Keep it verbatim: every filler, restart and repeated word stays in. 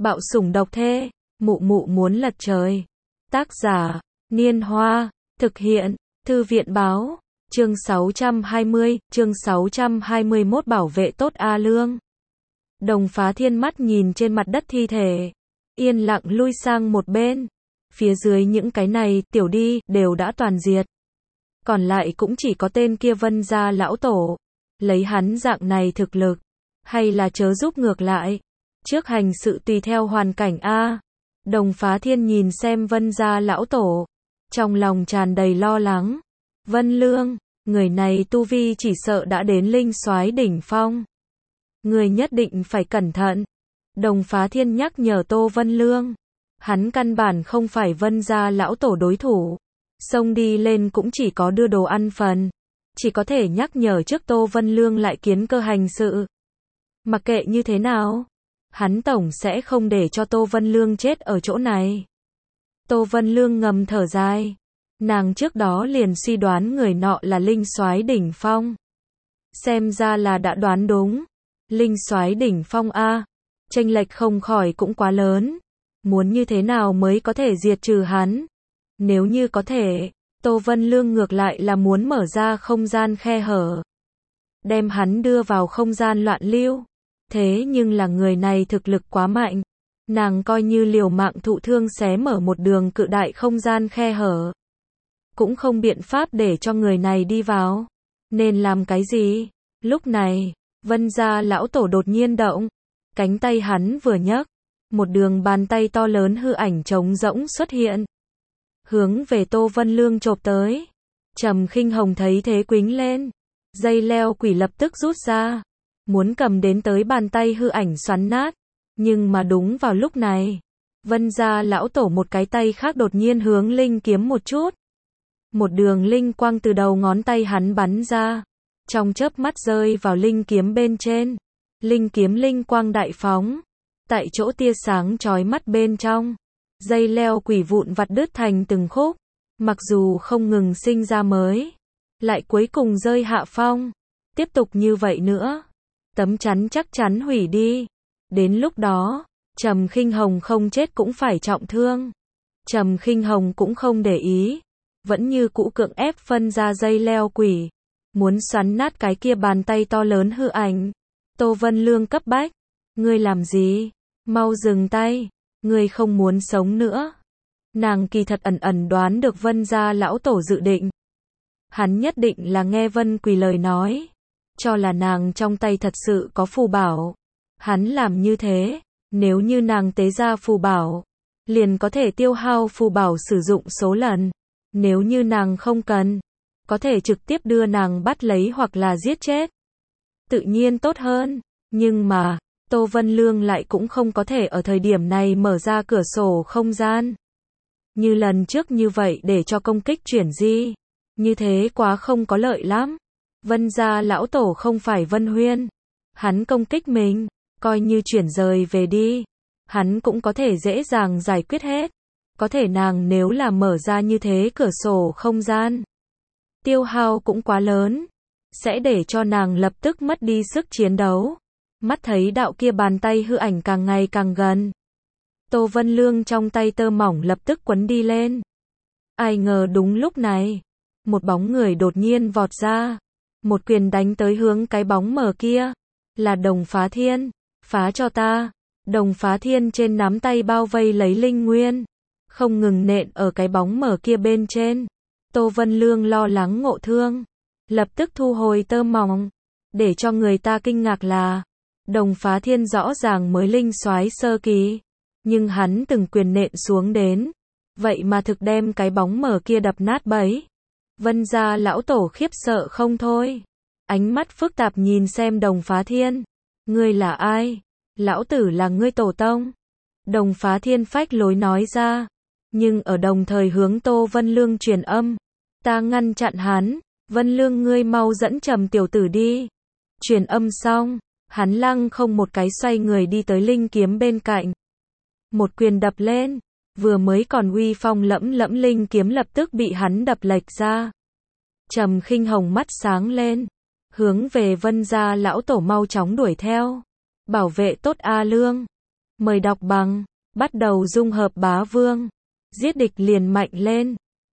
Bạo sủng độc thê, mụ mụ muốn lật trời. Tác giả, Niên Hoa, thực hiện, Thư viện báo, chương sáu trăm hai mươi, chương sáu trăm hai mươi mốt bảo vệ tốt A Lương. Đồng Phá Thiên mắt nhìn trên mặt đất thi thể, yên lặng lui sang một bên. Phía dưới những cái này, tiểu đi, đều đã toàn diệt. Còn lại cũng chỉ có tên kia Vân gia lão tổ. Lấy hắn dạng này thực lực, hay là chớ giúp ngược lại. Trước hành sự tùy theo hoàn cảnh a. Đồng Phá Thiên nhìn xem Vân gia lão tổ, trong lòng tràn đầy lo lắng. Vân Lương, người này tu vi chỉ sợ đã đến linh soái đỉnh phong. Người nhất định phải cẩn thận. Đồng Phá Thiên nhắc nhở Tô Vân Lương. Hắn căn bản không phải Vân gia lão tổ đối thủ. Xông đi lên cũng chỉ có đưa đồ ăn phần. Chỉ có thể nhắc nhở trước Tô Vân Lương lại kiến cơ hành sự. Mặc kệ như thế nào, hắn tổng sẽ không để cho Tô Vân Lương chết ở chỗ này. Tô Vân Lương ngầm thở dài. Nàng trước đó liền suy đoán người nọ là linh soái đỉnh phong. Xem ra là đã đoán đúng. Linh soái đỉnh phong a, chênh lệch không khỏi cũng quá lớn. Muốn như thế nào mới có thể diệt trừ hắn? Nếu như có thể, Tô Vân Lương ngược lại là muốn mở ra không gian khe hở, đem hắn đưa vào không gian loạn lưu. Thế nhưng là người này thực lực quá mạnh. Nàng coi như liều mạng thụ thương xé mở một đường cự đại không gian khe hở, cũng không biện pháp để cho người này đi vào. Nên làm cái gì? Lúc này, Vân gia lão tổ đột nhiên động. Cánh tay hắn vừa nhấc, một đường bàn tay to lớn hư ảnh trống rỗng xuất hiện, hướng về Tô Vân Lương chộp tới. Trầm Khinh Hồng thấy thế quĩnh lên, dây leo quỷ lập tức rút ra, muốn cầm đến tới bàn tay hư ảnh xoắn nát. Nhưng mà đúng vào lúc này, Vân gia lão tổ một cái tay khác đột nhiên hướng linh kiếm một chút. Một đường linh quang từ đầu ngón tay hắn bắn ra, trong chớp mắt rơi vào linh kiếm bên trên. Linh kiếm linh quang đại phóng, tại chỗ tia sáng chói mắt bên trong, dây leo quỷ vụn vặt đứt thành từng khúc. Mặc dù không ngừng sinh ra mới, lại cuối cùng rơi hạ phong. Tiếp tục như vậy nữa, tấm chắn chắc chắn hủy đi. Đến lúc đó, Trầm Khinh Hồng không chết cũng phải trọng thương. Trầm Khinh Hồng cũng không để ý, vẫn như cũ cưỡng ép phân ra dây leo quỷ, muốn xoắn nát cái kia bàn tay to lớn hư ảnh. Tô Vân Lương cấp bách, ngươi làm gì? Mau dừng tay, ngươi không muốn sống nữa. Nàng kỳ thật ẩn ẩn đoán được Vân gia lão tổ dự định. Hắn nhất định là nghe Vân Quỳ lời nói, cho là nàng trong tay thật sự có phù bảo. Hắn làm như thế, nếu như nàng tế ra phù bảo, liền có thể tiêu hao phù bảo sử dụng số lần. Nếu như nàng không cần, có thể trực tiếp đưa nàng bắt lấy hoặc là giết chết. Tự nhiên tốt hơn, nhưng mà, Tô Vân Lương lại cũng không có thể ở thời điểm này mở ra cửa sổ không gian. Như lần trước như vậy để cho công kích chuyển di, như thế quá không có lợi lắm. Vân gia lão tổ không phải Vân Huyên, hắn công kích mình, coi như chuyển rời về đi, hắn cũng có thể dễ dàng giải quyết hết. Có thể nàng nếu là mở ra như thế cửa sổ không gian, tiêu hao cũng quá lớn, sẽ để cho nàng lập tức mất đi sức chiến đấu. Mắt thấy đạo kia bàn tay hư ảnh càng ngày càng gần, Tô Vân Lương trong tay tơ mỏng lập tức quấn đi lên. Ai ngờ đúng lúc này, một bóng người đột nhiên vọt ra, một quyền đánh tới hướng cái bóng mờ kia, là Đồng Phá Thiên. Phá cho ta. Đồng Phá Thiên trên nắm tay bao vây lấy linh nguyên, không ngừng nện ở cái bóng mờ kia bên trên. Tô Vân Lương lo lắng ngộ thương, lập tức thu hồi tơ mỏng. Để cho người ta kinh ngạc là, Đồng Phá Thiên rõ ràng mới linh soái sơ kỳ, nhưng hắn từng quyền nện xuống đến, vậy mà thực đem cái bóng mờ kia đập nát bấy. Vân gia lão tổ khiếp sợ không thôi, ánh mắt phức tạp nhìn xem Đồng Phá Thiên. Ngươi là ai? Lão tử là ngươi tổ tông. Đồng Phá Thiên phách lối nói ra, nhưng ở đồng thời hướng Tô Vân Lương truyền âm. Ta ngăn chặn hắn, Vân Lương ngươi mau dẫn Trầm tiểu tử đi. Truyền âm xong, hắn lăng không một cái xoay người đi tới linh kiếm bên cạnh. Một quyền đập lên, vừa mới còn uy phong lẫm lẫm linh kiếm lập tức bị hắn đập lệch ra. Trầm Khinh Hồng mắt sáng lên, hướng về Vân gia lão tổ mau chóng đuổi theo. Bảo vệ tốt A Lương. Mời đọc bằng. Bắt đầu dung hợp bá vương. Giết địch liền mạnh lên.